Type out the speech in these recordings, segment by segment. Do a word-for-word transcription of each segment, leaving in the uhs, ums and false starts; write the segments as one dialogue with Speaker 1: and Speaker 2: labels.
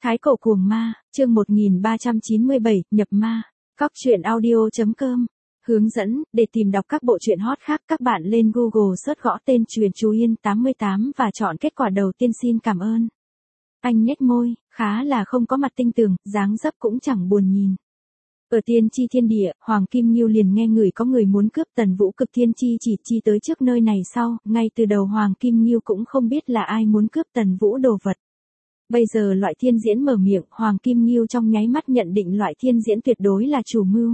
Speaker 1: Thái cổ cuồng ma, chương một nghìn ba trăm chín mươi bảy, nhập ma. Cóc truyện audio chấm com. Hướng dẫn, để tìm đọc các bộ truyện hot khác các bạn lên Google search gõ tên Truyện Chú Yên tám mươi tám và chọn kết quả đầu tiên xin cảm ơn. Anh nhếch môi, khá là không có mặt tinh tường, dáng dấp cũng chẳng buồn nhìn. Ở tiên tri thiên địa, Hoàng Kim Ngưu liền nghe người có người muốn cướp Tần Vũ Cực Thiên Chi chỉ chi tới trước nơi này sau, ngay từ đầu Hoàng Kim Ngưu cũng không biết là ai muốn cướp Tần Vũ đồ vật. Bây giờ loại thiên diễn mở miệng, Hoàng Kim Ngưu trong nháy mắt nhận định loại thiên diễn tuyệt đối là chủ mưu.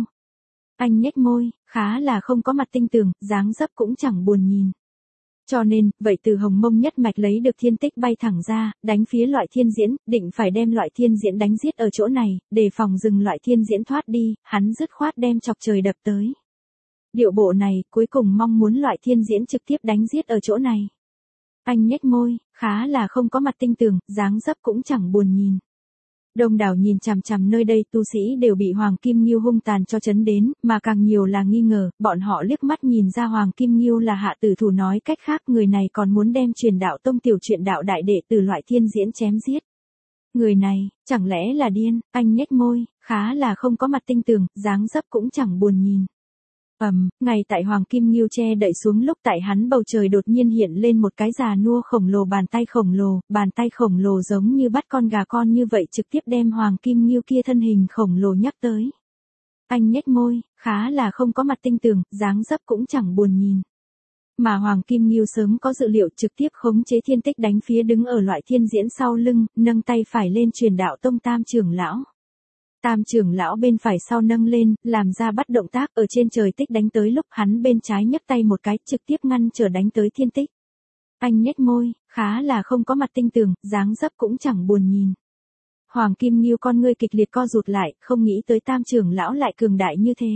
Speaker 1: Anh nhếch môi, khá là không có mặt tinh tường, dáng dấp cũng chẳng buồn nhìn. Cho nên, vậy từ Hồng Mông nhất mạch lấy được thiên tích bay thẳng ra, đánh phía loại thiên diễn, định phải đem loại thiên diễn đánh giết ở chỗ này, để phòng dừng loại thiên diễn thoát đi, hắn dứt khoát đem chọc trời đập tới. Điệu bộ này, cuối cùng mong muốn loại thiên diễn trực tiếp đánh giết ở chỗ này. Anh nhếch môi, khá là không có mặt tinh tường, dáng dấp cũng chẳng buồn nhìn. Đông đảo nhìn chằm chằm nơi đây tu sĩ đều bị Hoàng Kim Ngưu hung tàn cho chấn đến, mà càng nhiều là nghi ngờ, bọn họ liếc mắt nhìn ra Hoàng Kim Ngưu là hạ tử thủ, nói cách khác người này còn muốn đem truyền đạo tông tiểu truyện đạo đại đệ từ loại thiên diễn chém giết. Người này, chẳng lẽ là điên, anh nhếch môi, khá là không có mặt tinh tường, dáng dấp cũng chẳng buồn nhìn. Ầm, um, ngay tại Hoàng Kim Ngưu che đậy xuống lúc tại hắn bầu trời đột nhiên hiện lên một cái già nua khổng lồ bàn tay khổng lồ, bàn tay khổng lồ giống như bắt con gà con như vậy trực tiếp đem Hoàng Kim Ngưu kia thân hình khổng lồ nhắc tới. Anh nhếch môi, khá là không có mặt tinh tường, dáng dấp cũng chẳng buồn nhìn. Mà Hoàng Kim Ngưu sớm có dự liệu trực tiếp khống chế thiên tích đánh phía đứng ở loại thiên diễn sau lưng, nâng tay phải lên truyền đạo tông tam trưởng lão. Tam trưởng lão bên phải sau nâng lên, làm ra bắt động tác ở trên trời tích đánh tới lúc hắn bên trái nhấc tay một cái trực tiếp ngăn trở đánh tới thiên tích. Anh nhếch môi, khá là không có mặt tinh tường, dáng dấp cũng chẳng buồn nhìn. Hoàng Kim Ngưu con ngươi kịch liệt co rụt lại, không nghĩ tới tam trưởng lão lại cường đại như thế.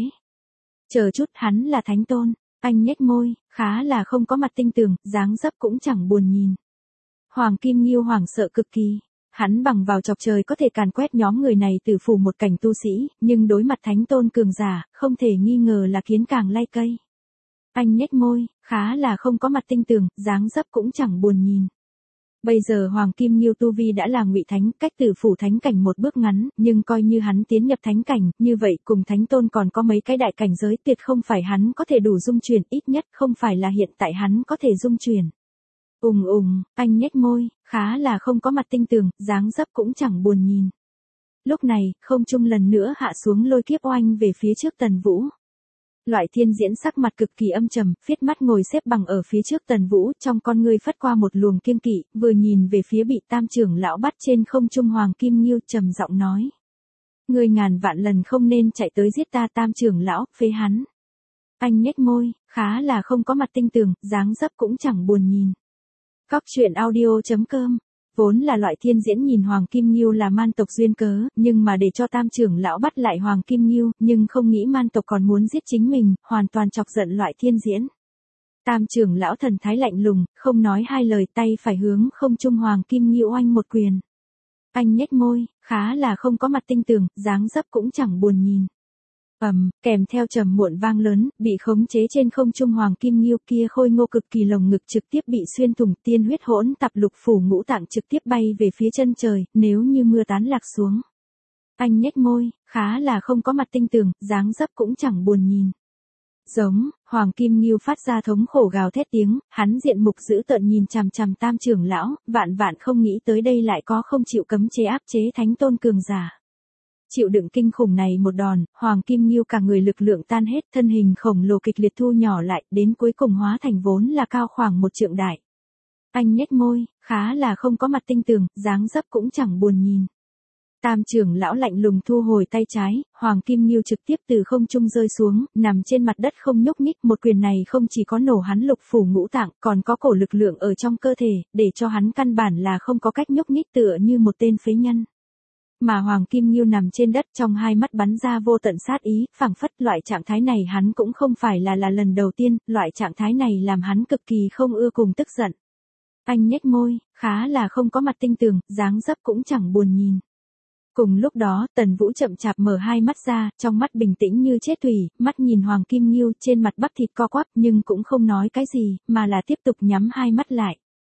Speaker 1: Chờ chút, hắn là thánh tôn. Anh nhếch môi, khá là không có mặt tinh tường, dáng dấp cũng chẳng buồn nhìn. Hoàng Kim Ngưu hoảng sợ cực kỳ. Hắn bằng vào chọc trời có thể càn quét nhóm người này từ phủ một cảnh tu sĩ, nhưng đối mặt thánh tôn cường giả, không thể nghi ngờ là kiến càng lay cây. Anh nhếch môi, khá là không có mặt tinh tường, dáng dấp cũng chẳng buồn nhìn. Bây giờ Hoàng Kim Ngưu tu vi đã là ngụy thánh, cách từ phủ thánh cảnh một bước ngắn, nhưng coi như hắn tiến nhập thánh cảnh, như vậy cùng thánh tôn còn có mấy cái đại cảnh giới tuyệt không phải hắn có thể đủ dung chuyển, ít nhất không phải là hiện tại hắn có thể dung chuyển. Ùng ùng, anh nhếch môi, khá là không có mặt tinh tường, dáng dấp cũng chẳng buồn nhìn. Lúc này, không trung lần nữa hạ xuống lôi kiếp oanh về phía trước Tần Vũ. Loại thiên diễn sắc mặt cực kỳ âm trầm, phiết mắt ngồi xếp bằng ở phía trước Tần Vũ, trong con ngươi phất qua một luồng kiêng kỵ, vừa nhìn về phía bị tam trưởng lão bắt trên không trung Hoàng Kim Ngưu trầm giọng nói. Ngươi ngàn vạn lần không nên chạy tới giết ta tam trưởng lão, phế hắn. Anh nhếch môi, khá là không có mặt tinh tường, dáng dấp cũng chẳng buồn nhìn. Cóc truyện audio chấm com. Vốn là loại thiên diễn nhìn Hoàng Kim Ngưu là man tộc duyên cớ, nhưng mà để cho tam trưởng lão bắt lại Hoàng Kim Ngưu, nhưng không nghĩ man tộc còn muốn giết chính mình, hoàn toàn chọc giận loại thiên diễn. Tam trưởng lão thần thái lạnh lùng, không nói hai lời, tay phải hướng không trung Hoàng Kim Ngưu oanh một quyền. Anh nhếch môi, khá là không có mặt tinh tường, dáng dấp cũng chẳng buồn nhìn. Ầm, um, kèm theo trầm muộn vang lớn, bị khống chế trên không trung Hoàng Kim Ngưu kia khôi ngô cực kỳ lồng ngực trực tiếp bị xuyên thủng, tiên huyết hỗn tạp lục phủ ngũ tạng trực tiếp bay về phía chân trời, nếu như mưa tán lạc xuống. Anh nhếch môi, khá là không có mặt tinh tường, dáng dấp cũng chẳng buồn nhìn. Giống, Hoàng Kim Ngưu phát ra thống khổ gào thét tiếng, hắn diện mục dữ tợn nhìn chằm chằm tam trưởng lão, vạn vạn không nghĩ tới đây lại có không chịu cấm chế áp chế thánh tôn cường giả. Chịu đựng kinh khủng này một đòn, Hoàng Kim Ngưu cả người lực lượng tan hết, thân hình khổng lồ kịch liệt thu nhỏ lại, đến cuối cùng hóa thành vốn là cao khoảng một trượng đại. Anh nhếch môi, khá là không có mặt tinh tường, dáng dấp cũng chẳng buồn nhìn. Tam trưởng lão lạnh lùng thu hồi tay trái, Hoàng Kim Ngưu trực tiếp từ không trung rơi xuống, nằm trên mặt đất không nhúc nhích, một quyền này không chỉ có nổ hắn lục phủ ngũ tạng, còn có cổ lực lượng ở trong cơ thể, để cho hắn căn bản là không có cách nhúc nhích, tựa như một tên phế nhân. Mà Hoàng Kim Ngưu nằm trên đất trong hai mắt bắn ra vô tận sát ý, phảng phất loại trạng thái này hắn cũng không phải là là lần đầu tiên, loại trạng thái này làm hắn cực kỳ không ưa cùng tức giận. Anh nhếch môi, khá là không có mặt tinh tường, dáng dấp cũng chẳng buồn nhìn. Cùng lúc đó, Tần Vũ chậm chạp mở hai mắt ra, trong mắt bình tĩnh như chết thủy, mắt nhìn Hoàng Kim Ngưu trên mặt bắp thịt co quắp nhưng cũng không nói cái gì, mà là tiếp tục nhắm hai mắt lại.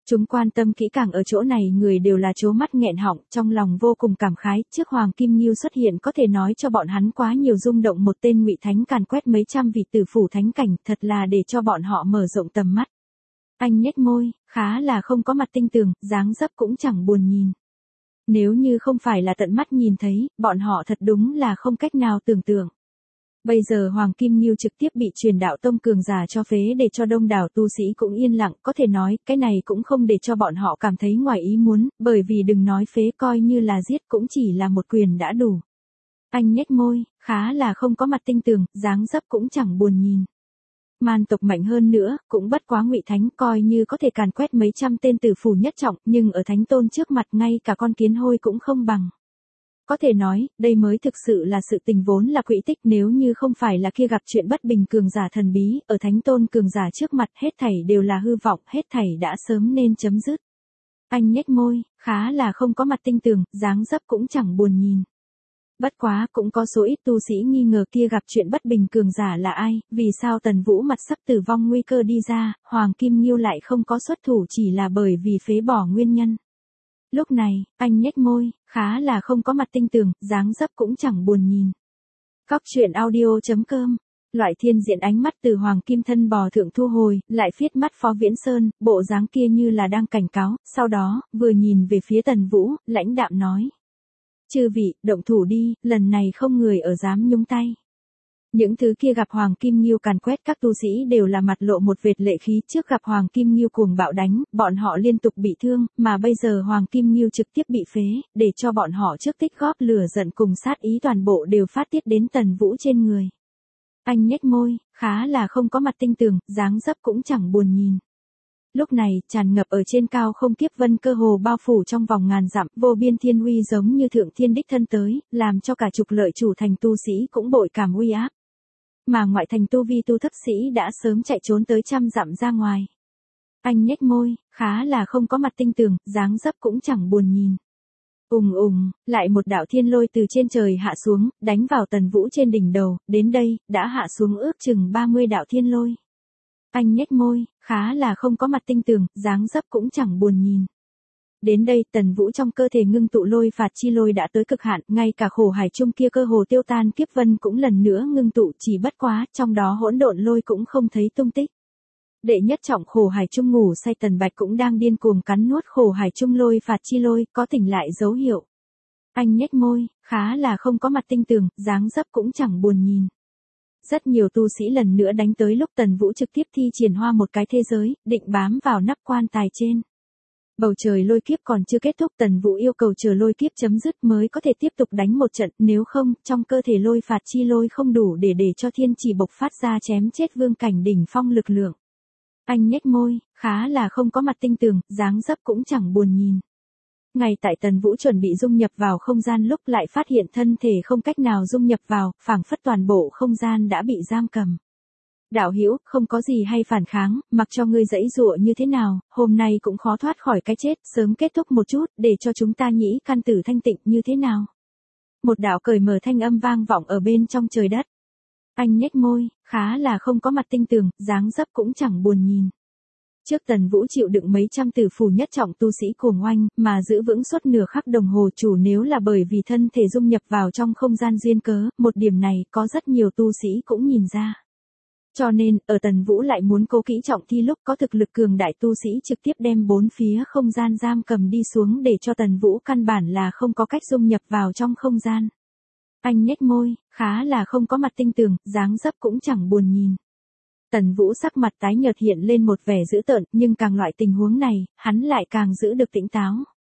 Speaker 1: Chúng quan tâm kỹ càng ở chỗ này người đều là trố mắt nghẹn họng, trong lòng vô cùng cảm khái, trước Hoàng Kim Ngưu xuất hiện có thể nói cho bọn hắn quá nhiều rung động, một tên ngụy thánh càn quét mấy trăm vị tử phủ thánh cảnh, thật là để cho bọn họ mở rộng tầm mắt. Anh nhếch môi, khá là không có mặt tinh tường, dáng dấp cũng chẳng buồn nhìn. Nếu như không phải là tận mắt nhìn thấy, bọn họ thật đúng là không cách nào tưởng tượng. Bây giờ Hoàng Kim Ngưu trực tiếp bị truyền đạo tông cường giả cho phế để cho đông đảo tu sĩ cũng yên lặng, có thể nói, cái này cũng không để cho bọn họ cảm thấy ngoài ý muốn, bởi vì đừng nói phế coi như là giết cũng chỉ là một quyền đã đủ. Anh nhếch môi, khá là không có mặt tinh tường, dáng dấp cũng chẳng buồn nhìn. Man tộc mạnh hơn nữa, cũng bất quá ngụy thánh, coi như có thể càn quét mấy trăm tên tử phủ nhất trọng, nhưng ở thánh tôn trước mặt ngay cả con kiến hôi cũng không bằng. Có thể nói, đây mới thực sự là sự tình vốn là quỹ tích, nếu như không phải là kia gặp chuyện bất bình cường giả thần bí, ở thánh tôn cường giả trước mặt hết thảy đều là hư vọng, hết thảy đã sớm nên chấm dứt. Anh nhếch môi, khá là không có mặt tinh tường, dáng dấp cũng chẳng buồn nhìn. Bất quá cũng có số ít tu sĩ nghi ngờ kia gặp chuyện bất bình cường giả là ai, vì sao Tần Vũ mặt sắp tử vong nguy cơ đi ra, Hoàng Kim Ngưu lại không có xuất thủ chỉ là bởi vì phế bỏ nguyên nhân. Lúc này, anh nhếch môi, khá là không có mặt tinh tường, dáng dấp cũng chẳng buồn nhìn. Cóc truyện audio chấm com. Loại thiên diện ánh mắt từ Hoàng Kim thân bò thượng thu hồi, lại phiết mắt Phó Viễn Sơn, bộ dáng kia như là đang cảnh cáo, sau đó, vừa nhìn về phía Tần Vũ, lãnh đạm nói. Chư vị, động thủ đi, lần này không người ở dám nhúng tay. Những thứ kia gặp Hoàng Kim Ngưu càn quét các tu sĩ đều là mặt lộ một vệt lệ khí, trước gặp Hoàng Kim Ngưu cuồng bạo đánh, bọn họ liên tục bị thương, mà bây giờ Hoàng Kim Ngưu trực tiếp bị phế, để cho bọn họ trước tích góp lửa giận cùng sát ý toàn bộ đều phát tiết đến Tần Vũ trên người. Anh nhếch môi, khá là không có mặt tinh tường, dáng dấp cũng chẳng buồn nhìn. Lúc này, tràn ngập ở trên cao không kiếp vân cơ hồ bao phủ trong vòng ngàn dặm, vô biên thiên uy giống như thượng thiên đích thân tới, làm cho cả trục lợi chủ thành tu sĩ cũng bội cảm uy áp. Mà ngoại thành tu vi tu thấp sĩ đã sớm chạy trốn tới trăm dặm ra ngoài. Anh nhếch môi, khá là không có mặt tinh tường, dáng dấp cũng chẳng buồn nhìn. Ùng ùng, lại một đạo thiên lôi từ trên trời hạ xuống, đánh vào Tần Vũ trên đỉnh đầu, đến đây, đã hạ xuống ước chừng ba mươi đạo thiên lôi. Anh nhếch môi, khá là không có mặt tinh tường, dáng dấp cũng chẳng buồn nhìn. Đến đây, Tần Vũ trong cơ thể ngưng tụ lôi phạt chi lôi đã tới cực hạn, ngay cả khổ hải chung kia cơ hồ tiêu tan kiếp vân cũng lần nữa ngưng tụ, chỉ bất quá, trong đó hỗn độn lôi cũng không thấy tung tích. Đệ nhất trọng khổ hải chung ngủ say Tần Bạch cũng đang điên cuồng cắn nuốt khổ hải chung lôi phạt chi lôi, có tỉnh lại dấu hiệu. Anh nhếch môi, khá là không có mặt tinh tường, dáng dấp cũng chẳng buồn nhìn. Rất nhiều tu sĩ lần nữa đánh tới lúc Tần Vũ trực tiếp thi triển hoa một cái thế giới, định bám vào nắp quan tài trên. Bầu trời lôi kiếp còn chưa kết thúc, Tần Vũ yêu cầu chờ lôi kiếp chấm dứt mới có thể tiếp tục đánh một trận, nếu không, trong cơ thể lôi phạt chi lôi không đủ để để cho thiên chỉ bộc phát ra chém chết vương cảnh đỉnh phong lực lượng. Anh nhếch môi, khá là không có mặt tinh tường, dáng dấp cũng chẳng buồn nhìn. Ngay tại Tần Vũ chuẩn bị dung nhập vào không gian lúc lại phát hiện thân thể không cách nào dung nhập vào, phảng phất toàn bộ không gian đã bị giam cầm. Đạo hữu, không có gì hay phản kháng, mặc cho ngươi dãy dụa như thế nào, hôm nay cũng khó thoát khỏi cái chết, sớm kết thúc một chút, để cho chúng ta nhĩ căn tử thanh tịnh như thế nào. Một đạo cởi mở thanh âm vang vọng ở bên trong trời đất. Anh nhếch môi, khá là không có mặt tinh tường, dáng dấp cũng chẳng buồn nhìn. Trước Tần Vũ chịu đựng mấy trăm tử phủ nhất trọng tu sĩ cuồng oanh, mà giữ vững suốt nửa khắc đồng hồ chủ nếu là bởi vì thân thể dung nhập vào trong không gian duyên cớ, một điểm này có rất nhiều tu sĩ cũng nhìn ra. Cho nên, ở Tần Vũ lại muốn cố kỹ trọng thi lúc có thực lực cường đại tu sĩ trực tiếp đem bốn phía không gian giam cầm đi xuống để cho Tần Vũ căn bản là không có cách dung nhập vào trong không gian. Anh nhếch môi, khá là không có mặt tinh tường, dáng dấp cũng chẳng buồn nhìn. Tần Vũ sắc mặt tái nhợt hiện lên một vẻ dữ tợn, nhưng càng loại tình huống này, hắn lại càng giữ được tỉnh táo.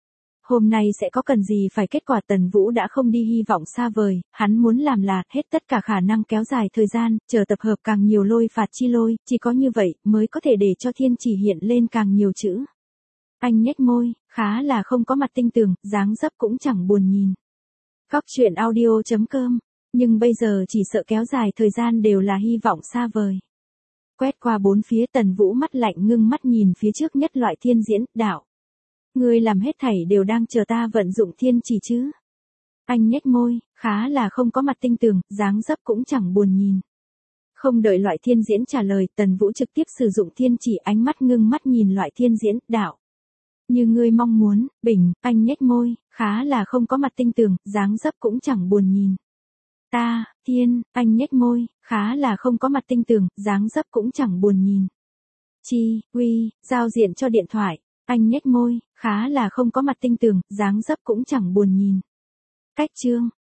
Speaker 1: Hôm nay sẽ có cần gì phải kết quả, Tần Vũ đã không đi hy vọng xa vời, hắn muốn làm là hết tất cả khả năng kéo dài thời gian, chờ tập hợp càng nhiều lôi phạt chi lôi, chỉ có như vậy mới có thể để cho thiên chỉ hiện lên càng nhiều chữ. Anh nhếch môi, khá là không có mặt tinh tường, dáng dấp cũng chẳng buồn nhìn. Cóc truyện audio chấm com, nhưng bây giờ chỉ sợ kéo dài thời gian đều là hy vọng xa vời. Quét qua bốn phía, Tần Vũ mắt lạnh ngưng mắt nhìn phía trước nhất loại thiên diễn, đạo. Ngươi làm hết thảy đều đang chờ ta vận dụng thiên chỉ chứ. Anh nhếch môi, khá là không có mặt tinh tường, dáng dấp cũng chẳng buồn nhìn. Không đợi loại thiên diễn trả lời, Tần Vũ trực tiếp sử dụng thiên chỉ, ánh mắt ngưng mắt nhìn loại thiên diễn, đạo. Như ngươi mong muốn, Bình, anh nhếch môi, khá là không có mặt tinh tường, dáng dấp cũng chẳng buồn nhìn. Ta, Thiên, anh nhếch môi, khá là không có mặt tinh tường, dáng dấp cũng chẳng buồn nhìn. Chi, Uy, giao diện cho điện thoại, anh nhếch môi, khá là không có mặt tinh tường, dáng dấp cũng chẳng buồn nhìn. Cách chương.